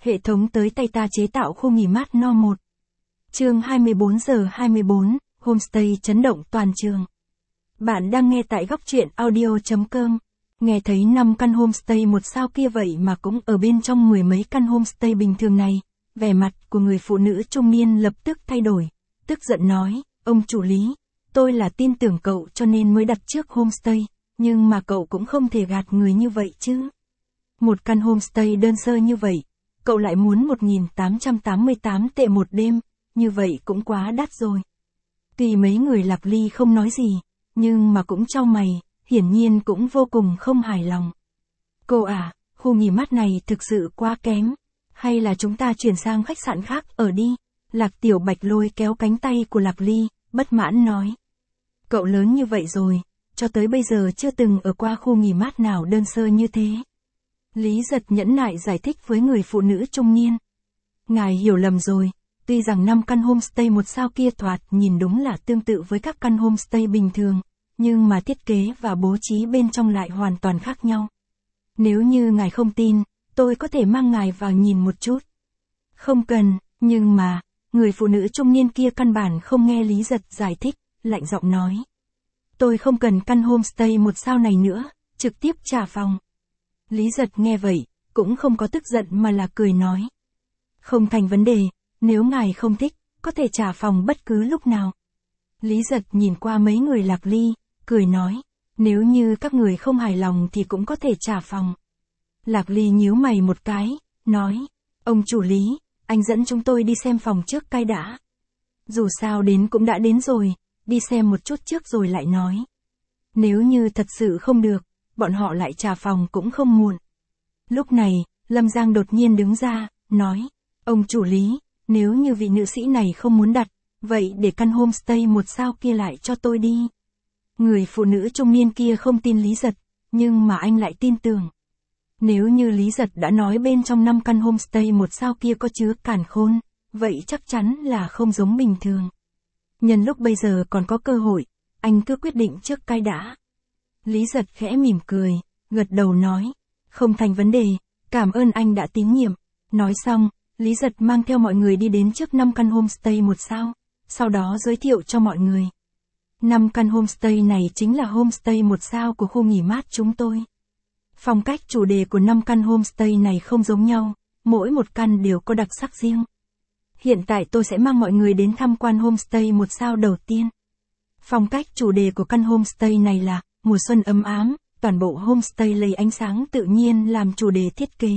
Hệ thống tới tay ta chế tạo khu nghỉ mát No 1. Chương 24:24, Homestay chấn động toàn trường. Bạn đang nghe tại góc truyện audio.com. Nghe thấy 5 căn homestay 1 sao kia vậy mà cũng ở bên trong mười mấy căn homestay bình thường này, vẻ mặt của người phụ nữ trung niên lập tức thay đổi, tức giận nói, ông chủ Lý, tôi là tin tưởng cậu cho nên mới đặt trước homestay, nhưng mà cậu cũng không thể gạt người như vậy chứ. Một căn homestay đơn sơ như vậy, cậu lại muốn 1.888 tệ một đêm, như vậy cũng quá đắt rồi. Tuy mấy người Lạc Ly không nói gì, nhưng mà cũng chau mày, hiển nhiên cũng vô cùng không hài lòng. Cô à, khu nghỉ mát này thực sự quá kém, hay là chúng ta chuyển sang khách sạn khác ở đi. Lạc Tiểu Bạch lôi kéo cánh tay của Lạc Ly, bất mãn nói. Cậu lớn như vậy rồi, cho tới bây giờ chưa từng ở qua khu nghỉ mát nào đơn sơ như thế. Lý Giật nhẫn nại giải thích với người phụ nữ trung niên. Ngài hiểu lầm rồi, tuy rằng 5 căn homestay 1 sao kia thoạt nhìn đúng là tương tự với các căn homestay bình thường, nhưng mà thiết kế và bố trí bên trong lại hoàn toàn khác nhau. Nếu như ngài không tin, tôi có thể mang ngài vào nhìn một chút. Không cần, nhưng mà, người phụ nữ trung niên kia căn bản không nghe Lý Giật giải thích, lạnh giọng nói. Tôi không cần căn homestay 1 sao này nữa, trực tiếp trả phòng. Lý Giật nghe vậy, cũng không có tức giận mà là cười nói. Không thành vấn đề, nếu ngài không thích, có thể trả phòng bất cứ lúc nào. Lý Giật nhìn qua mấy người Lạc Ly, cười nói, nếu như các người không hài lòng thì cũng có thể trả phòng. Lạc Ly nhíu mày một cái, nói, ông chủ Lý, anh dẫn chúng tôi đi xem phòng trước cái đã. Dù sao đến cũng đã đến rồi, đi xem một chút trước rồi lại nói. Nếu như thật sự không được, bọn họ lại trả phòng cũng không muộn. Lúc này, Lâm Giang đột nhiên đứng ra, nói, ông chủ Lý, nếu như vị nữ sĩ này không muốn đặt, vậy để căn homestay 1 sao kia lại cho tôi đi. Người phụ nữ trung niên kia không tin Lý Giật, nhưng mà anh lại tin tưởng. Nếu như Lý Giật đã nói bên trong 5 căn homestay 1 sao kia có chứa càn khôn, vậy chắc chắn là không giống bình thường. Nhân lúc bây giờ còn có cơ hội, anh cứ quyết định trước cái đã. Lý Giật khẽ mỉm cười, gật đầu nói, không thành vấn đề, cảm ơn anh đã tín nhiệm. Nói xong, Lý Giật mang theo mọi người đi đến trước 5 căn homestay 1 sao, sau đó giới thiệu cho mọi người. 5 căn homestay này chính là homestay 1 sao của khu nghỉ mát chúng tôi. Phong cách chủ đề của 5 căn homestay này không giống nhau, mỗi một căn đều có đặc sắc riêng. Hiện tại tôi sẽ mang mọi người đến tham quan homestay 1 sao đầu tiên. Phong cách chủ đề của căn homestay này là mùa xuân ấm ám, toàn bộ homestay lấy ánh sáng tự nhiên làm chủ đề thiết kế.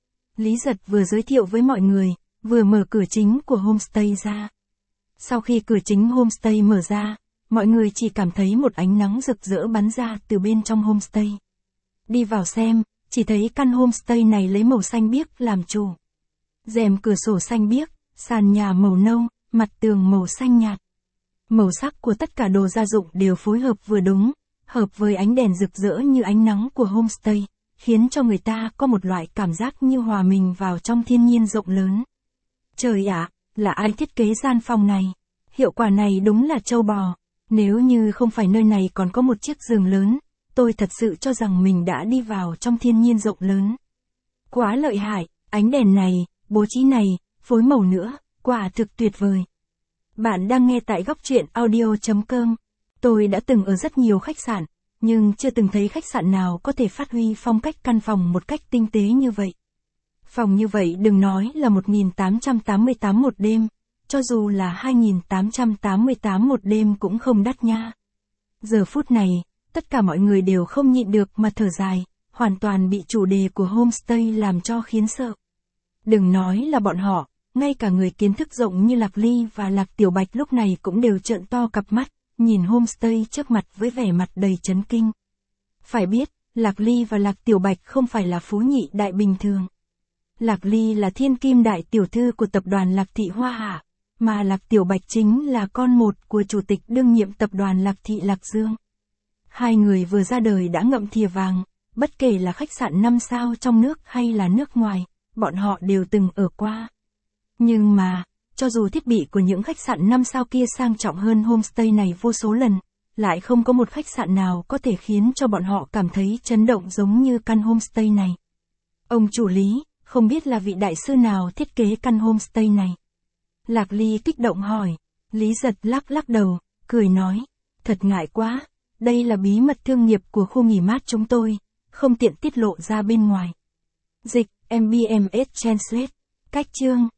Lý Giật vừa giới thiệu với mọi người, vừa mở cửa chính của homestay ra. Sau khi cửa chính homestay mở ra, mọi người chỉ cảm thấy một ánh nắng rực rỡ bắn ra từ bên trong homestay. Đi vào xem, chỉ thấy căn homestay này lấy màu xanh biếc làm chủ. Rèm cửa sổ xanh biếc, sàn nhà màu nâu, mặt tường màu xanh nhạt. Màu sắc của tất cả đồ gia dụng đều phối hợp vừa đúng, hợp với ánh đèn rực rỡ như ánh nắng của homestay, khiến cho người ta có một loại cảm giác như hòa mình vào trong thiên nhiên rộng lớn. Trời ạ, là ai thiết kế gian phòng này? Hiệu quả này đúng là trâu bò. Nếu như không phải nơi này còn có một chiếc giường lớn, tôi thật sự cho rằng mình đã đi vào trong thiên nhiên rộng lớn. Quá lợi hại, ánh đèn này, bố trí này, phối màu nữa, quả thực tuyệt vời. Bạn đang nghe tại góc truyện audio.com. Tôi đã từng ở rất nhiều khách sạn, nhưng chưa từng thấy khách sạn nào có thể phát huy phong cách căn phòng một cách tinh tế như vậy. Phòng như vậy đừng nói là 1.888 một đêm, cho dù là 2.888 một đêm cũng không đắt nha. Giờ phút này, tất cả mọi người đều không nhịn được mà thở dài, hoàn toàn bị chủ đề của homestay làm cho khiến sợ. Đừng nói là bọn họ, ngay cả người kiến thức rộng như Lạc Ly và Lạc Tiểu Bạch lúc này cũng đều trợn to cặp mắt, nhìn homestay trước mặt với vẻ mặt đầy chấn kinh. Phải biết, Lạc Ly và Lạc Tiểu Bạch không phải là phú nhị đại bình thường. Lạc Ly là thiên kim đại tiểu thư của tập đoàn Lạc Thị Hoa Hạ, mà Lạc Tiểu Bạch chính là con một của chủ tịch đương nhiệm tập đoàn Lạc Thị Lạc Dương. Hai người vừa ra đời đã ngậm thìa vàng, bất kể là khách sạn 5 sao trong nước hay là nước ngoài, bọn họ đều từng ở qua. Nhưng mà, cho dù thiết bị của những khách sạn 5 sao kia sang trọng hơn homestay này vô số lần, lại không có một khách sạn nào có thể khiến cho bọn họ cảm thấy chấn động giống như căn homestay này. Ông chủ Lý, không biết là vị đại sư nào thiết kế căn homestay này. Lạc Ly kích động hỏi. Lý Giật lắc lắc đầu, cười nói. Thật ngại quá, đây là bí mật thương nghiệp của khu nghỉ mát chúng tôi, không tiện tiết lộ ra bên ngoài. Dịch, MBMS Translate. Cách chương.